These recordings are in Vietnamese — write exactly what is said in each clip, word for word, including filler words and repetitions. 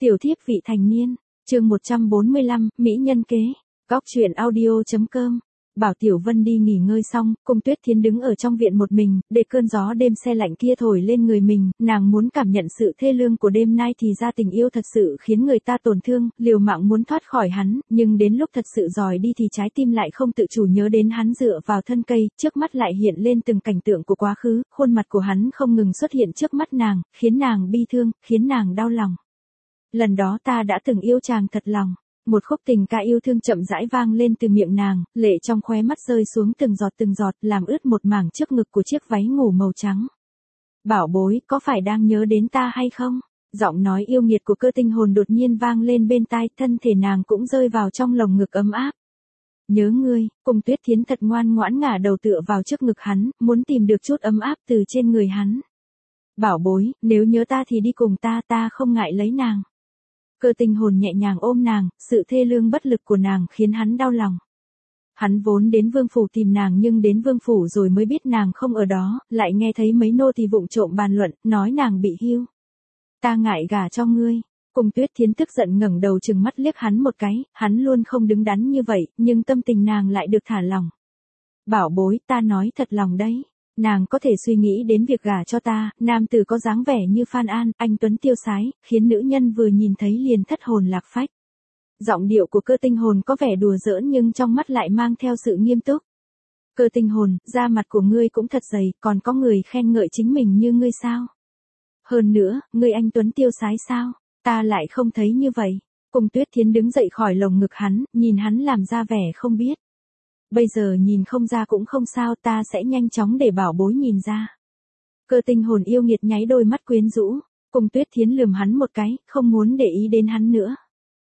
Tiểu thiếp vị thành niên, chương một trăm bốn mươi lăm, Mỹ nhân kế, góc truyện audio chấm com. Bảo Tiểu Vân đi nghỉ ngơi xong, Cung Tuyết Thiến đứng ở trong viện một mình, để cơn gió đêm se lạnh kia thổi lên người mình, nàng muốn cảm nhận sự thê lương của đêm nay thì ra tình yêu thật sự khiến người ta tổn thương, liều mạng muốn thoát khỏi hắn, nhưng đến lúc thật sự dòi đi thì trái tim lại không tự chủ nhớ đến hắn dựa vào thân cây, trước mắt lại hiện lên từng cảnh tượng của quá khứ, khuôn mặt của hắn không ngừng xuất hiện trước mắt nàng, khiến nàng bi thương, khiến nàng đau lòng. Lần đó ta đã từng yêu chàng thật lòng. Một khúc tình ca yêu thương chậm rãi vang lên từ miệng nàng, lệ trong khóe mắt rơi xuống từng giọt từng giọt, làm ướt một mảng trước ngực của chiếc váy ngủ màu trắng. Bảo bối, có phải đang nhớ đến ta hay không? Giọng nói yêu nghiệt của Cơ Tinh Hồn đột nhiên vang lên bên tai, thân thể nàng cũng rơi vào trong lồng ngực ấm áp. Nhớ ngươi, Cung Tuyết Thiến thật ngoan ngoãn ngả đầu tựa vào trước ngực hắn, muốn tìm được chút ấm áp từ trên người hắn. Bảo bối, nếu nhớ ta thì đi cùng ta, ta không ngại lấy nàng. Cơ Tinh Hồn nhẹ nhàng ôm nàng, sự thê lương bất lực của nàng khiến hắn đau lòng. Hắn vốn đến vương phủ tìm nàng nhưng đến vương phủ rồi mới biết nàng không ở đó, lại nghe thấy mấy nô tỳ vụng trộm bàn luận, nói nàng bị hiu. Ta ngại gả cho ngươi. Cung Tuyết Thiến tức giận ngẩng đầu trừng mắt liếc hắn một cái, hắn luôn không đứng đắn như vậy, nhưng tâm tình nàng lại được thả lỏng. Bảo bối, ta nói thật lòng đấy. Nàng có thể suy nghĩ đến việc gả cho ta, nam tử có dáng vẻ như Phan An, anh tuấn tiêu sái, khiến nữ nhân vừa nhìn thấy liền thất hồn lạc phách. Giọng điệu của Cơ Tinh Hồn có vẻ đùa giỡn nhưng trong mắt lại mang theo sự nghiêm túc. Cơ Tinh Hồn, da mặt của ngươi cũng thật dày, còn có người khen ngợi chính mình như ngươi sao? Hơn nữa, ngươi anh tuấn tiêu sái sao? Ta lại không thấy như vậy. Cung Tuyết Thiến đứng dậy khỏi lồng ngực hắn, nhìn hắn làm ra vẻ không biết. Bây giờ nhìn không ra cũng không sao, ta sẽ nhanh chóng để bảo bối nhìn ra. Cơ Tinh Hồn yêu nghiệt nháy đôi mắt quyến rũ, Cung Tuyết Thiến lườm hắn một cái, không muốn để ý đến hắn nữa.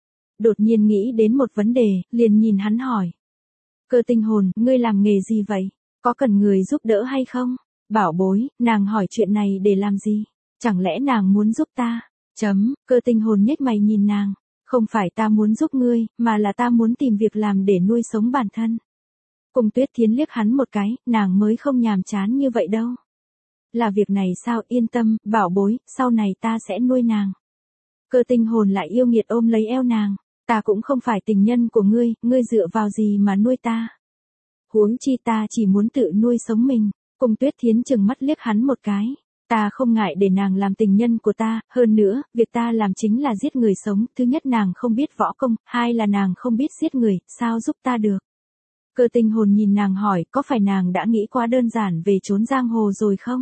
Đột nhiên nghĩ đến một vấn đề, liền nhìn hắn hỏi. Cơ Tinh Hồn, ngươi làm nghề gì vậy? Có cần người giúp đỡ hay không? Bảo bối, nàng hỏi chuyện này để làm gì? Chẳng lẽ nàng muốn giúp ta? Chấm, Cơ Tinh Hồn nhếch mày nhìn nàng. Không phải ta muốn giúp ngươi, mà là ta muốn tìm việc làm để nuôi sống bản thân. Cung Tuyết Thiến liếc hắn một cái, nàng mới không nhàm chán như vậy đâu. Là việc này sao, yên tâm, bảo bối, sau này ta sẽ nuôi nàng. Cơ Tinh Hồn lại yêu nghiệt ôm lấy eo nàng, ta cũng không phải tình nhân của ngươi, ngươi dựa vào gì mà nuôi ta. Huống chi ta chỉ muốn tự nuôi sống mình. Cung Tuyết Thiến trừng mắt liếc hắn một cái, ta không ngại để nàng làm tình nhân của ta, hơn nữa, việc ta làm chính là giết người sống, thứ nhất nàng không biết võ công, hai là nàng không biết giết người, sao giúp ta được. Cơ Tinh Hồn nhìn nàng hỏi, có phải nàng đã nghĩ quá đơn giản về trốn giang hồ rồi không?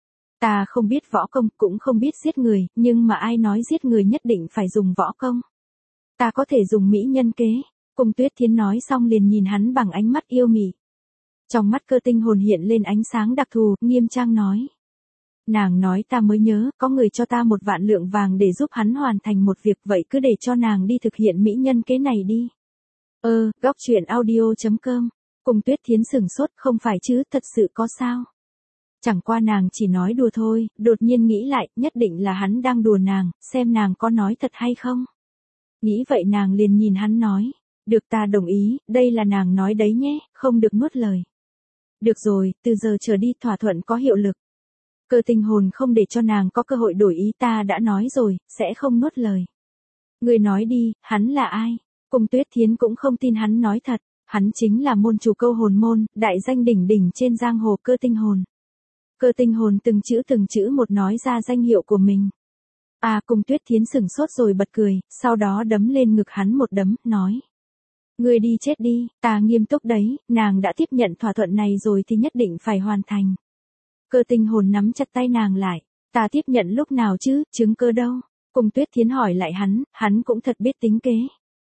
Ta không biết võ công, cũng không biết giết người, nhưng mà ai nói giết người nhất định phải dùng võ công? Ta có thể dùng mỹ nhân kế. Cung Tuyết Thiến nói xong liền nhìn hắn bằng ánh mắt yêu mị. Trong mắt Cơ Tinh Hồn hiện lên ánh sáng đặc thù, nghiêm trang nói. Nàng nói ta mới nhớ, có người cho ta một vạn lượng vàng để giúp hắn hoàn thành một việc, vậy cứ để cho nàng đi thực hiện mỹ nhân kế này đi. Ơ, góc truyện audio chấm com. Cung Tuyết Thiến sửng sốt, không phải chứ, thật sự có sao? Chẳng qua nàng chỉ nói đùa thôi, đột nhiên nghĩ lại, nhất định là hắn đang đùa nàng, xem nàng có nói thật hay không. Nghĩ vậy nàng liền nhìn hắn nói, được ta đồng ý, đây là nàng nói đấy nhé, không được nuốt lời. Được rồi, từ giờ trở đi thỏa thuận có hiệu lực. Cơ Tinh Hồn không để cho nàng có cơ hội đổi ý, ta đã nói rồi, sẽ không nuốt lời. Người nói đi, hắn là ai? Cung Tuyết Thiến cũng không tin hắn nói thật, hắn chính là môn chủ Câu Hồn môn, đại danh đỉnh đỉnh trên giang hồ Cơ Tinh Hồn. Cơ Tinh Hồn từng chữ từng chữ một nói ra danh hiệu của mình. À, Cung Tuyết Thiến sửng sốt rồi bật cười, sau đó đấm lên ngực hắn một đấm, nói. Ngươi đi chết đi, ta nghiêm túc đấy, nàng đã tiếp nhận thỏa thuận này rồi thì nhất định phải hoàn thành. Cơ Tinh Hồn nắm chặt tay nàng lại, ta tiếp nhận lúc nào chứ, chứng cơ đâu? Cung Tuyết Thiến hỏi lại hắn, hắn cũng thật biết tính kế.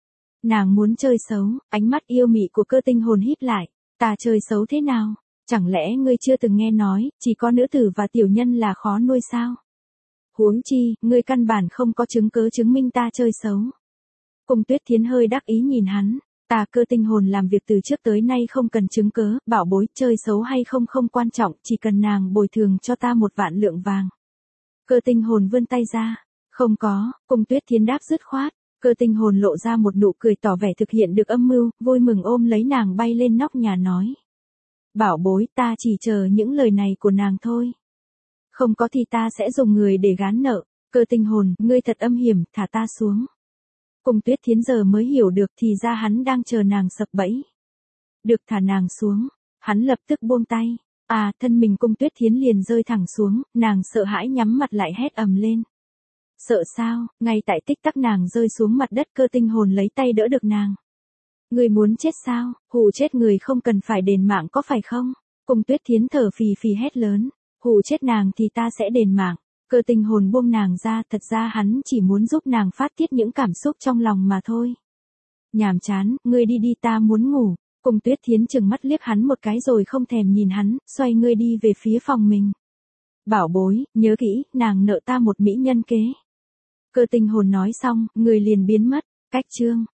Nàng muốn chơi xấu, ánh mắt yêu mị của Cơ Tinh Hồn híp lại, ta chơi xấu thế nào? Chẳng lẽ ngươi chưa từng nghe nói, chỉ có nữ tử và tiểu nhân là khó nuôi sao? Huống chi, ngươi căn bản không có chứng cứ chứng minh ta chơi xấu. Cung Tuyết Thiến hơi đắc ý nhìn hắn, ta Cơ Tinh Hồn làm việc từ trước tới nay không cần chứng cứ, bảo bối, chơi xấu hay không không quan trọng, chỉ cần nàng bồi thường cho ta một vạn lượng vàng. Cơ Tinh Hồn vươn tay ra, không có, Cung Tuyết Thiến đáp dứt khoát. Cơ Tinh Hồn lộ ra một nụ cười tỏ vẻ thực hiện được âm mưu, vui mừng ôm lấy nàng bay lên nóc nhà nói. Bảo bối, ta chỉ chờ những lời này của nàng thôi. Không có thì ta sẽ dùng người để gán nợ. Cơ tinh hồn, ngươi thật âm hiểm, thả ta xuống. Cung Tuyết Thiến giờ mới hiểu được thì ra hắn đang chờ nàng sập bẫy. Được thả nàng xuống, hắn lập tức buông tay. À, thân mình Cung Tuyết Thiến liền rơi thẳng xuống, nàng sợ hãi nhắm mặt lại hét ầm lên. Sợ sao, ngay tại tích tắc nàng rơi xuống mặt đất Cơ tinh hồn lấy tay đỡ được nàng. Ngươi muốn chết sao, hù chết người không cần phải đền mạng có phải không? Cung Tuyết Thiến thở phì phì hét lớn, hù chết nàng thì ta sẽ đền mạng. Cơ tinh hồn buông nàng ra, thật ra hắn chỉ muốn giúp nàng phát tiết những cảm xúc trong lòng mà thôi. Nhàm chán, ngươi đi đi ta muốn ngủ. Cung Tuyết Thiến trừng mắt liếc hắn một cái rồi không thèm nhìn hắn, xoay ngươi đi về phía phòng mình. Bảo bối, nhớ kỹ, nàng nợ ta một mỹ nhân kế. Cơ tinh hồn nói xong, người liền biến mất, cách chương.